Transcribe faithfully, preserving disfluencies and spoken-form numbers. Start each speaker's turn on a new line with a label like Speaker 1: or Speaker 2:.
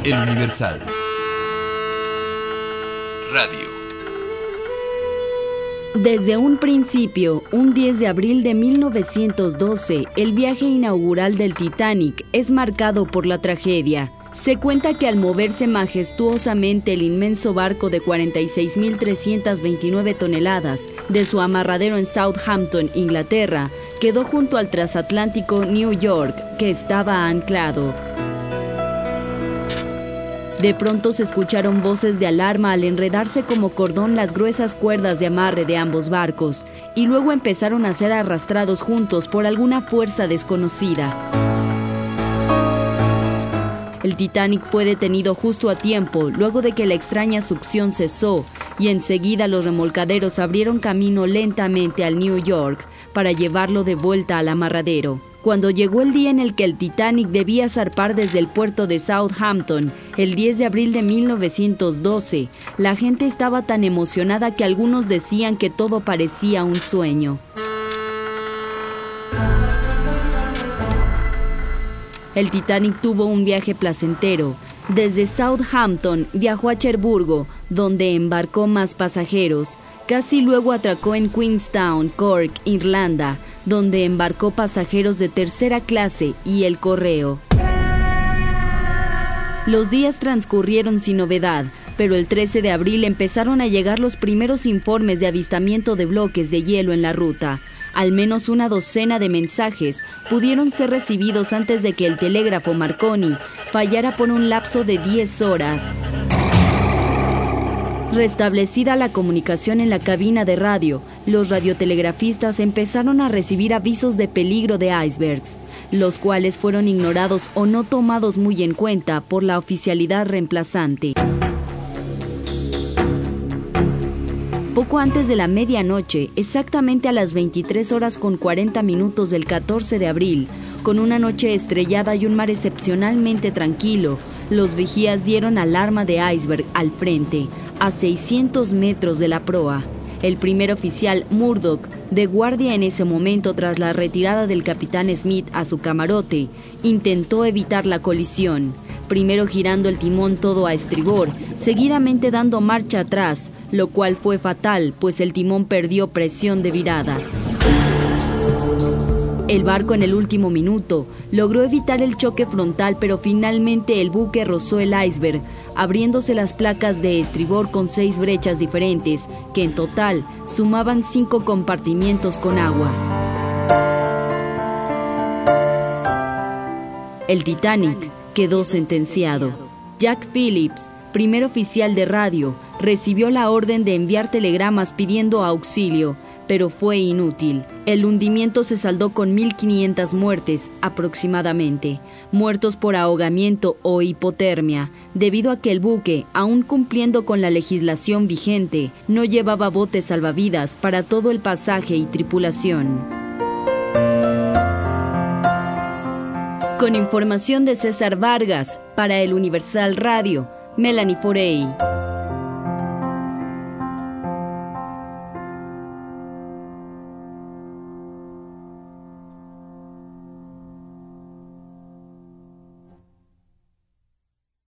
Speaker 1: El Universal Radio.
Speaker 2: Desde un principio, un diez de abril de mil novecientos doce, el viaje inaugural del Titanic es marcado por la tragedia. Se cuenta que al moverse majestuosamente el inmenso barco de cuarenta y seis mil trescientas veintinueve toneladas de su amarradero en Southampton, Inglaterra, quedó junto al transatlántico New York, que estaba anclado. De pronto se escucharon voces de alarma al enredarse como cordón las gruesas cuerdas de amarre de ambos barcos, y luego empezaron a ser arrastrados juntos por alguna fuerza desconocida. El Titanic fue detenido justo a tiempo, luego de que la extraña succión cesó, y enseguida los remolcaderos abrieron camino lentamente al New York para llevarlo de vuelta al amarradero. Cuando llegó el día en el que el Titanic debía zarpar desde el puerto de Southampton, el diez de abril de mil novecientos doce, la gente estaba tan emocionada que algunos decían que todo parecía un sueño. El Titanic tuvo un viaje placentero. Desde Southampton viajó a Cherburgo, donde embarcó más pasajeros. Casi luego atracó en Queenstown, Cork, Irlanda, donde embarcó pasajeros de tercera clase y el correo. Los días transcurrieron sin novedad, pero el trece de abril empezaron a llegar los primeros informes de avistamiento de bloques de hielo en la ruta. Al menos una docena de mensajes pudieron ser recibidos antes de que el telégrafo Marconi fallara por un lapso de diez horas. Restablecida la comunicación en la cabina de radio, los radiotelegrafistas empezaron a recibir avisos de peligro de icebergs, los cuales fueron ignorados o no tomados muy en cuenta por la oficialidad reemplazante. Poco antes de la medianoche, exactamente a las veintitrés horas con cuarenta minutos del catorce de abril, con una noche estrellada y un mar excepcionalmente tranquilo, los vigías dieron alarma de iceberg al frente, a seiscientos metros de la proa. El primer oficial, Murdoch, de guardia en ese momento tras la retirada del capitán Smith a su camarote, intentó evitar la colisión, primero girando el timón todo a estribor, seguidamente dando marcha atrás, lo cual fue fatal, pues el timón perdió presión de virada. El barco en el último minuto logró evitar el choque frontal, pero finalmente el buque rozó el iceberg, abriéndose las placas de estribor con seis brechas diferentes, que en total sumaban cinco compartimientos con agua. El Titanic quedó sentenciado. Jack Phillips, primer oficial de radio, recibió la orden de enviar telegramas pidiendo auxilio, pero fue inútil. El hundimiento se saldó con mil quinientas muertes aproximadamente, muertos por ahogamiento o hipotermia, debido a que el buque, aun cumpliendo con la legislación vigente, no llevaba botes salvavidas para todo el pasaje y tripulación. Con información de César Vargas, para El Universal Radio, Melanie Forey.